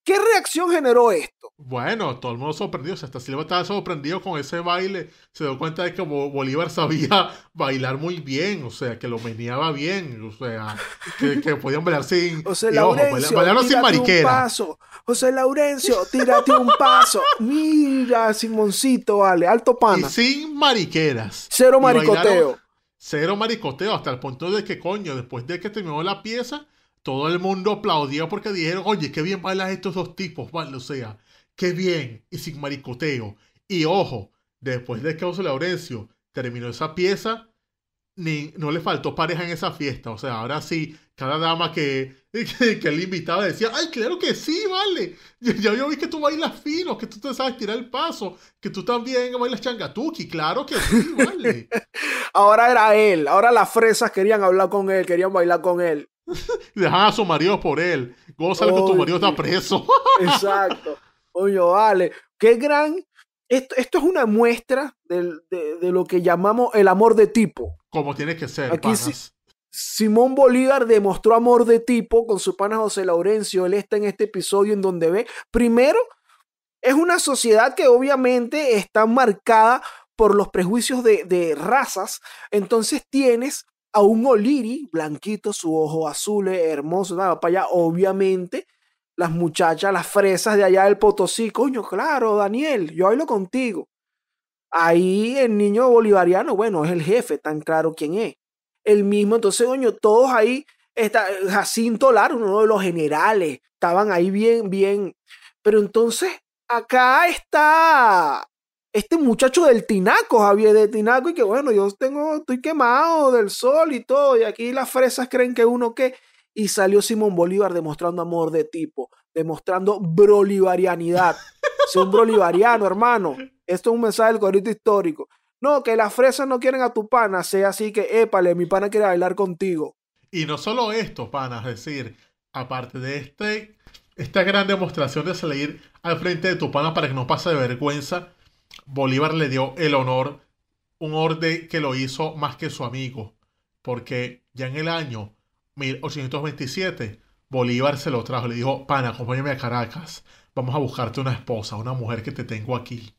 ¿Qué reacción generó esto? Bueno, todo el mundo sorprendido. O sea, hasta Silva estaba sorprendido con ese baile. Se dio cuenta de que Bolívar sabía bailar muy bien. O sea, que lo meneaba bien. O sea, que, que podían bailar sin... José y, Laurencio, ojo, bailaron sin mariquera. Un paso. José Laurencio, tírate un paso. Mira, Simoncito, vale, alto pana. Y sin mariqueras. Cero maricoteo. Cero maricoteo, hasta el punto de que, coño, después de que terminó la pieza, todo el mundo aplaudió porque dijeron, oye, qué bien bailan estos dos tipos, ¿vale? O sea, qué bien, y sin maricoteo. Y ojo, después de que José Laurencio terminó esa pieza, ni, no le faltó pareja en esa fiesta. O sea, ahora sí, cada dama que, que, que él invitaba decía, ay, claro que sí, vale. Ya, ya yo vi que tú bailas fino, que tú te sabes tirar el paso, que tú también bailas changatuki, claro que sí, vale. Ahora era él, ahora las fresas querían hablar con él, querían bailar con él. Dejan a su marido por él. Gózale que tu marido está preso. Exacto. Oye, vale. Qué gran... Esto, esto es una muestra de, de, de lo que llamamos el amor de tipo. Como tiene que ser, Aquí panas. Si, Simón Bolívar demostró amor de tipo con su pana José Laurencio. Él está en este episodio en donde ve... Primero, es una sociedad que obviamente está marcada por los prejuicios de, de razas. Entonces tienes a un O'Leary, blanquito, su ojo azul, hermoso, nada, para allá, obviamente, las muchachas, las fresas de allá del Potosí, coño, claro, Daniel, yo hablo contigo. Ahí el niño bolivariano, bueno, es el jefe, tan claro quién es. El mismo, entonces, coño, todos ahí, está, Jacinto Lara, uno de los generales, estaban ahí bien, bien, pero entonces, acá está... Este muchacho del tinaco, Javier de Tinaco, y que bueno, yo tengo, estoy quemado del sol y todo, y aquí las fresas creen que uno qué, y salió Simón Bolívar demostrando amor de tipo, demostrando bolivarianidad. Soy un bolivariano, hermano. Esto es un mensaje del corito histórico. No, que las fresas no quieren a tu pana, sea así que, épale, mi pana quiere bailar contigo. Y no solo esto, pana, es decir, aparte de este, esta gran demostración de salir al frente de tu pana para que no pase de vergüenza, Bolívar le dio el honor, un orden que lo hizo más que su amigo, porque ya en el año mil ochocientos veintisiete Bolívar se lo trajo, le dijo, pana, acompáñame a Caracas, vamos a buscarte una esposa, una mujer que te tengo aquí.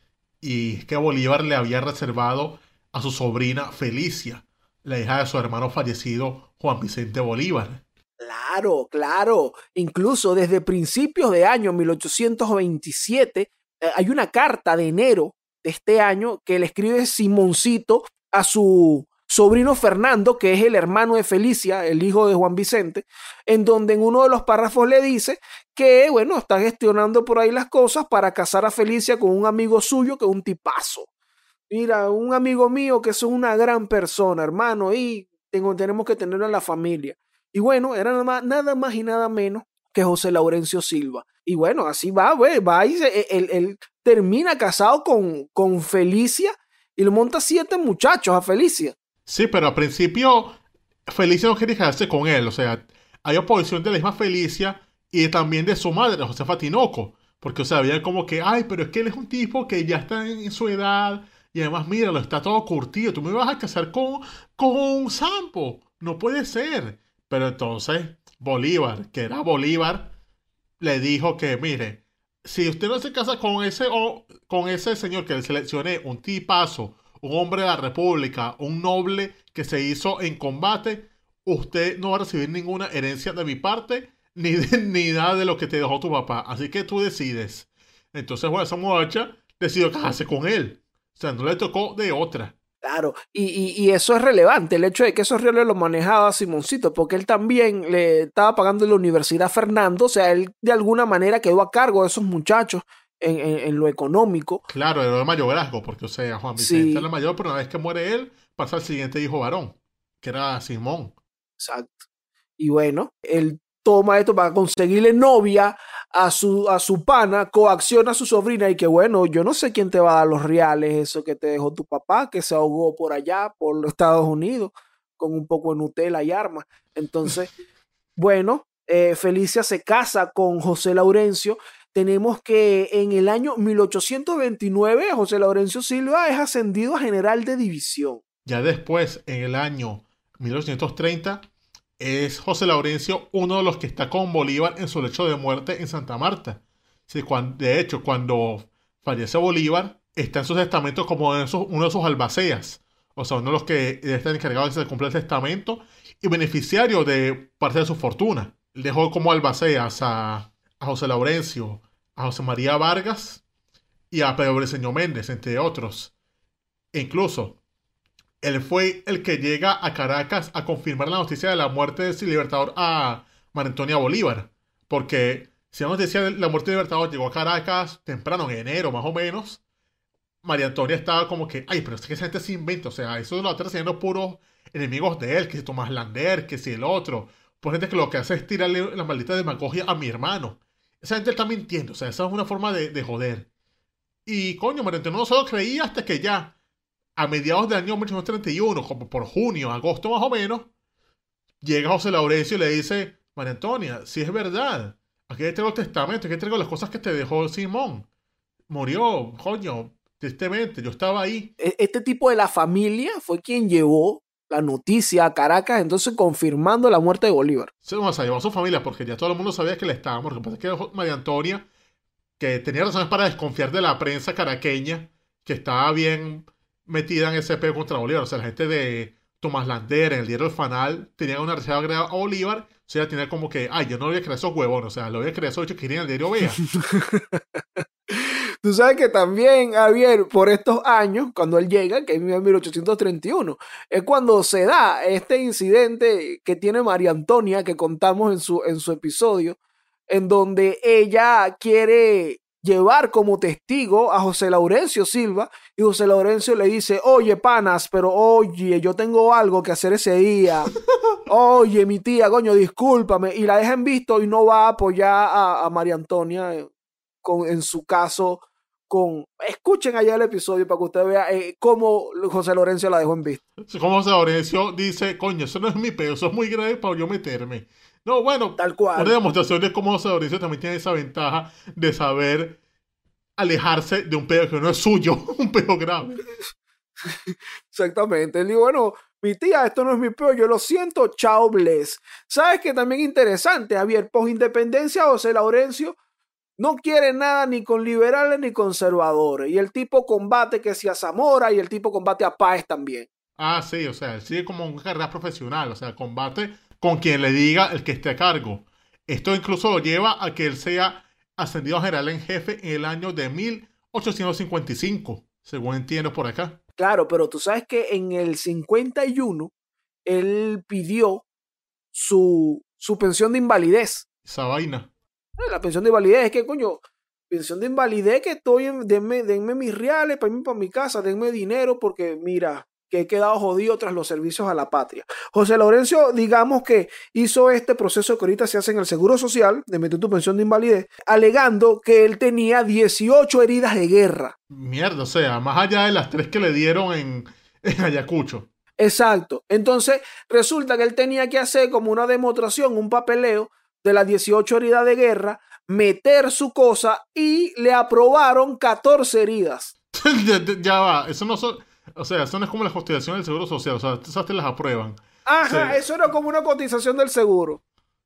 Y es que Bolívar le había reservado a su sobrina Felicia, la hija de su hermano fallecido Juan Vicente Bolívar. Claro, claro, incluso desde principios de año mil ochocientos veintisiete, hay una carta de enero de este año que le escribe Simoncito a su sobrino Fernando, que es el hermano de Felicia, el hijo de Juan Vicente, en donde en uno de los párrafos le dice que, bueno, está gestionando por ahí las cosas para casar a Felicia con un amigo suyo que es un tipazo. Mira, un amigo mío que es una gran persona, hermano, y tengo, tenemos que tenerlo en la familia. Y bueno, era nada más, nada más y nada menos que José Laurencio Silva. Y bueno, así va, güey, va y se, él, él termina casado con, con Felicia y le monta siete muchachos a Felicia. Sí, pero al principio Felicia no quería casarse con él, o sea, hay oposición de la misma Felicia y también de su madre, Josefa Tinoco, porque, o sea, había como que, ay, pero es que él es un tipo que ya está en su edad y además, míralo, está todo curtido, tú me vas a casar con, con un Sampo, no puede ser. Pero entonces Bolívar, que era Bolívar, le dijo que, mire, si usted no se casa con ese, o, con ese señor que le seleccioné, un tipazo, un hombre de la República, un noble que se hizo en combate, usted no va a recibir ninguna herencia de mi parte, ni, de, ni nada de lo que te dejó tu papá. Así que tú decides. Entonces, bueno, esa muchacha decidió casarse con él. O sea, no le tocó de otra. Claro, y, y, y eso es relevante, el hecho de que esos reales lo manejaba Simoncito, porque él también le estaba pagando la universidad a Fernando, o sea, él de alguna manera quedó a cargo de esos muchachos en, en, en lo económico. Claro, era el mayorazgo, porque, o sea, Juan Vicente Sí. era el mayor, pero una vez que muere él, pasa al siguiente hijo varón, que era Simón. Exacto. Y bueno, él toma esto para conseguirle novia a su, a su pana, coacciona a su sobrina y que bueno, yo no sé quién te va a dar los reales, eso que te dejó tu papá, que se ahogó por allá, por los Estados Unidos, con un poco de Nutella y armas. Entonces, bueno, eh, Felicia se casa con José Laurencio. Tenemos que en el año mil ochocientos veintinueve José Laurencio Silva es ascendido a general de división. Ya después, en el año mil ochocientos treinta, es José Laurencio uno de los que está con Bolívar en su lecho de muerte en Santa Marta. Sí, cuando, de hecho, cuando fallece Bolívar, está en su testamento como en su, uno de sus albaceas. O sea, uno de los que están encargados de que se cumpla el testamento y beneficiario de parte de su fortuna. Él dejó como albaceas a, a José Laurencio, a José María Vargas y a Pedro Briceño Méndez, entre otros. E incluso, él fue el que llega a Caracas a confirmar la noticia de la muerte del Libertador a María Antonia Bolívar. Porque si la noticia de la muerte del Libertador llegó a Caracas temprano, en enero más o menos, María Antonia estaba como que, ay, pero es que esa gente se inventa. O sea, eso lo están haciendo puros enemigos de él, que si Tomás Lander, que si el otro. Por gente que lo que hace es tirarle la maldita demagogia a mi hermano. Esa gente está mintiendo. O sea, esa es una forma de, de joder. Y coño, María Antonia no se lo creía hasta que ya, a mediados del año mil ochocientos treinta y uno, como por junio, agosto más o menos, llega José Laurencio y le dice, María Antonia, si es verdad, aquí te traigo el testamento, aquí te traigo las cosas que te dejó Simón. Murió, coño, tristemente, yo estaba ahí. Este tipo de la familia fue quien llevó la noticia a Caracas, entonces confirmando la muerte de Bolívar. Sí, o sea, llevó a su familia, porque ya todo el mundo sabía que le estaba muerto. Lo que pasa es que María Antonia, que tenía razones para desconfiar de la prensa caraqueña, que estaba bien metida en ese peo contra Bolívar. O sea, la gente de Tomás Lander, en el diario El Fanal, tenía una reserva agregada a Bolívar. O sea, tenía como que, ay, yo no le voy a creer esos huevones. O sea, le voy a creer esos hechos que querían en el diario Vea. Tú sabes que también, Javier, por estos años, cuando él llega, que es en mil ochocientos treinta y uno, es cuando se da este incidente que tiene María Antonia, que contamos en su, en su episodio, en donde ella quiere llevar como testigo a José Laurencio Silva, y José Laurencio le dice, oye, panas, pero oye, yo tengo algo que hacer ese día. Oye, mi tía, coño, discúlpame. Y la deja en visto y no va a apoyar a, a María Antonia con, en su caso. Con, escuchen allá el episodio para que usted vea eh, cómo José Laurencio la dejó en visto. Como José Laurencio dice, coño, eso no es mi pedo, eso es muy grave para yo meterme. No, bueno, tal cual. Una demostración de cómo José Laurencio también tiene esa ventaja de saber alejarse de un pedo que no es suyo, un pedo grave. Exactamente. Él dijo, bueno, mi tía, esto no es mi pedo, yo lo siento, chao, bless. ¿Sabes qué? También interesante, Javier, post-independencia, José Laurencio no quiere nada ni con liberales ni conservadores. Y el tipo combate que si a Zamora y el tipo combate a Páez también. Ah, sí, o sea, él sigue como una carrera profesional, o sea, combate con quien le diga el que esté a cargo. Esto incluso lo lleva a que él sea ascendido a general en jefe en el año de mil ochocientos cincuenta y cinco, según entiendo por acá. Claro, pero tú sabes que en el cincuenta y uno él pidió su, su pensión de invalidez. Esa vaina. La pensión de invalidez es que, coño, pensión de invalidez que estoy en, denme, denme mis reales para irme para mi casa, denme dinero porque mira, que he quedado jodido tras los servicios a la patria. José Laurencio, digamos que hizo este proceso que ahorita se hace en el Seguro Social, de meter tu pensión de invalidez, alegando que él tenía dieciocho heridas de guerra. Mierda, o sea, más allá de las tres que le dieron en, en Ayacucho. Exacto. Entonces, resulta que él tenía que hacer como una demostración, un papeleo, de las dieciocho heridas de guerra, meter su cosa y le aprobaron catorce heridas. ya, ya va, eso no son, o sea, eso no es como la cotización del Seguro Social, o sea, esas te las aprueban. Ajá, sí. Eso era como una cotización del seguro.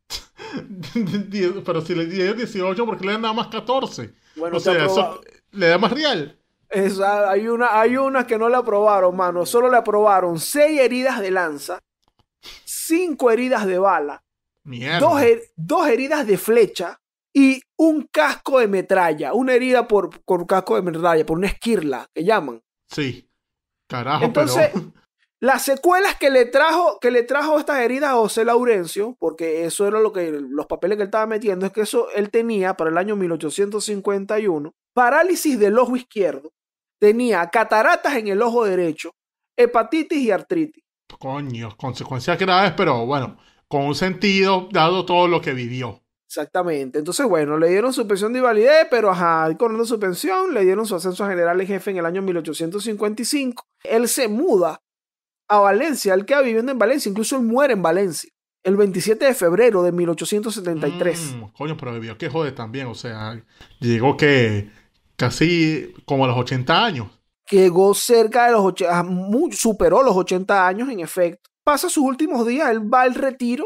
Pero si le dieron dieciocho, ¿por qué le dan nada más catorce? Bueno, o sea, eso le da más real. Esa, hay una, hay unas que no le aprobaron, mano, solo le aprobaron seis heridas de lanza, cinco heridas de bala, Dos, her dos heridas de flecha y un casco de metralla. Una herida por, por casco de metralla, por una esquirla, que llaman. Sí. Carajo, Entonces, pero... las secuelas que le trajo, que le trajo estas heridas a José Laurencio, porque eso era lo que los papeles que él estaba metiendo, es que eso él tenía para el año mil ochocientos cincuenta y uno, parálisis del ojo izquierdo, tenía cataratas en el ojo derecho, hepatitis y artritis. Coño, consecuencias graves, pero bueno... con un sentido, dado todo lo que vivió. Exactamente. Entonces, bueno, le dieron su pensión de invalidez, pero ajá, con su pensión, le dieron su ascenso a general en jefe en el año mil ochocientos cincuenta y cinco. Él se muda a Valencia, él queda viviendo en Valencia, incluso él muere en Valencia, el veintisiete de febrero de mil ochocientos setenta y tres. Mm, coño, pero vivió que jode también, o sea, llegó que casi como a los ochenta años. Llegó cerca de los ochenta, superó los ochenta años en efecto. Pasa sus últimos días, él va al retiro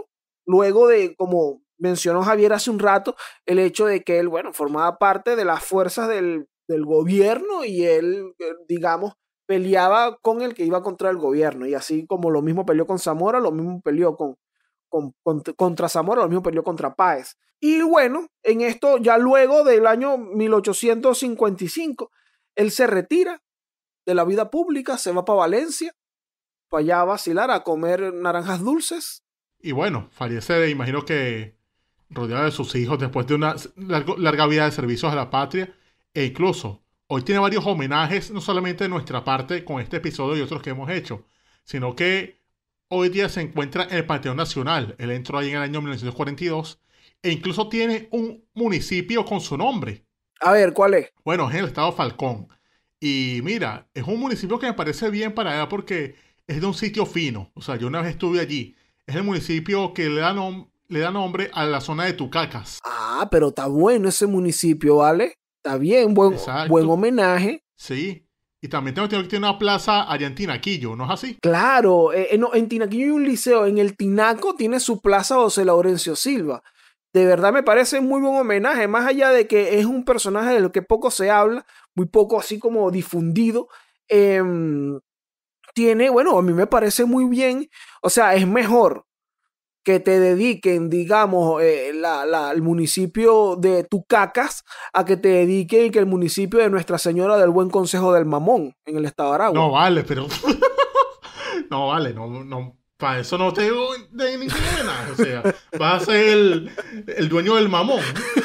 luego de, como mencionó Javier hace un rato, el hecho de que él, bueno, formaba parte de las fuerzas del, del gobierno y él, digamos, peleaba con el que iba contra el gobierno. Y así como lo mismo peleó con Zamora, lo mismo peleó con, con, con, contra Zamora, lo mismo peleó contra Páez. Y bueno, en esto, ya luego del año mil ochocientos cincuenta y cinco, él se retira de la vida pública, se va para Valencia, para allá a vacilar, a comer naranjas dulces. Y bueno, fallece, imagino que rodeado de sus hijos después de una largo, larga vida de servicios a la patria. E incluso, hoy tiene varios homenajes, no solamente de nuestra parte con este episodio y otros que hemos hecho, sino que hoy día se encuentra en el Panteón Nacional. Él entró ahí en el año mil novecientos cuarenta y dos e incluso tiene un municipio con su nombre. A ver, ¿cuál es? Bueno, es en el estado Falcón. Y mira, es un municipio que me parece bien para allá porque es de un sitio fino. O sea, yo una vez estuve allí. Es el municipio que le da, nom- le da nombre a la zona de Tucacas. Ah, pero está bueno ese municipio, ¿vale? Está bien, buen, buen homenaje. Sí. Y también tengo que tiene una plaza allá en Tinaquillo, ¿no es así? Claro, eh, no, en Tinaquillo hay un liceo. En el Tinaco tiene su plaza José Laurencio Silva. De verdad me parece muy buen homenaje, más allá de que es un personaje de lo que poco se habla, muy poco así como difundido. Eh, tiene, bueno, a mí me parece muy bien. O sea, es mejor que te dediquen, digamos, eh, la, la, el municipio de Tucacas a que te dediquen que el municipio de Nuestra Señora del Buen Consejo del Mamón, en el estado de Aragua. No vale, pero... no vale, no... no. Para eso no te digo de ningún homenaje. O sea, vas a ser el, el dueño del mamón.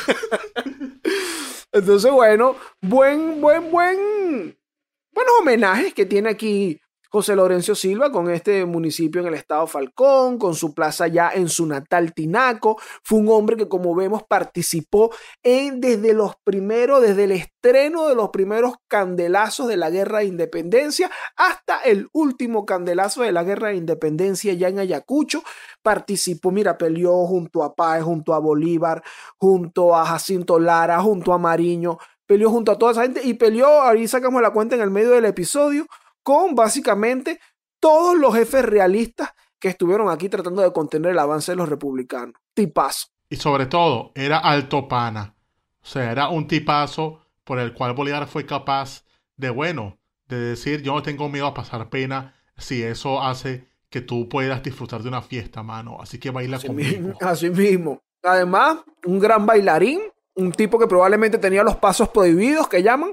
Entonces, bueno, buen, buen, buen, buenos homenajes que tiene aquí José Laurencio Silva con este municipio en el estado Falcón, con su plaza ya en su natal Tinaco. Fue un hombre que, como vemos, participó en, desde los primeros, desde el estreno de los primeros candelazos de la Guerra de Independencia hasta el último candelazo de la Guerra de Independencia ya en Ayacucho. Participó, mira, peleó junto a Páez, junto a Bolívar, junto a Jacinto Lara, junto a Mariño, peleó junto a toda esa gente y peleó, ahí sacamos la cuenta en el medio del episodio, con básicamente todos los jefes realistas que estuvieron aquí tratando de contener el avance de los republicanos. Tipazo. Y sobre todo, era alto pana. O sea, era un tipazo por el cual Bolívar fue capaz de, bueno, de decir, yo no tengo miedo a pasar pena si eso hace que tú puedas disfrutar de una fiesta, mano. Así que baila así conmigo. Mismo, así mismo. Además, un gran bailarín, un tipo que probablemente tenía los pasos prohibidos que llaman.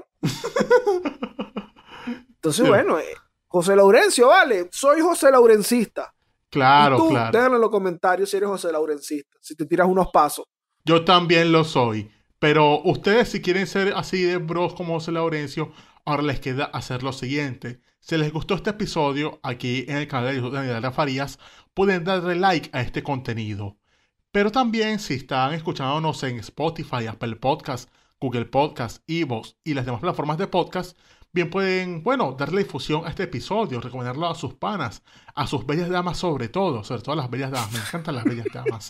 Entonces, sí. Bueno, eh, José Laurencio, vale, soy José Laurencista. Claro, y tú, claro. Déjalo en los comentarios si eres José Laurencista, si te tiras unos pasos. Yo también lo soy. Pero ustedes, si quieren ser así de bros como José Laurencio, ahora les queda hacer lo siguiente. Si les gustó este episodio, aquí en el canal de YouTube de Daniela Farías, pueden darle like a este contenido. Pero también, si están escuchándonos en Spotify, Apple Podcasts, Google Podcasts, iVoox y las demás plataformas de podcast, bien pueden, bueno, darle difusión a este episodio, recomendarlo a sus panas, a sus bellas damas sobre todo, sobre todo a las bellas damas. Me encantan las bellas damas.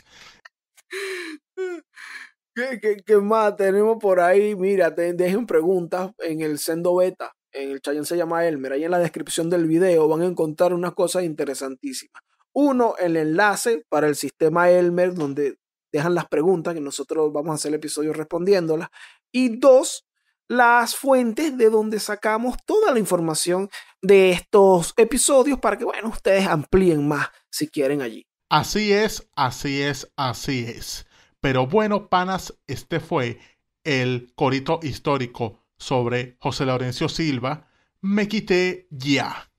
¿Qué, qué, qué más tenemos por ahí? Mira, te, dejen preguntas en el Sendo Beta, en el Chayanne se llama Elmer. Ahí en la descripción del video van a encontrar unas cosas interesantísimas. Uno, el enlace para el sistema Elmer, donde dejan las preguntas que nosotros vamos a hacer el episodio respondiéndolas. Y dos, las fuentes de donde sacamos toda la información de estos episodios para que, bueno, ustedes amplíen más si quieren allí. Así es, así es, así es. Pero bueno, panas, este fue el corito histórico sobre José Laurencio Silva. Me quité ya.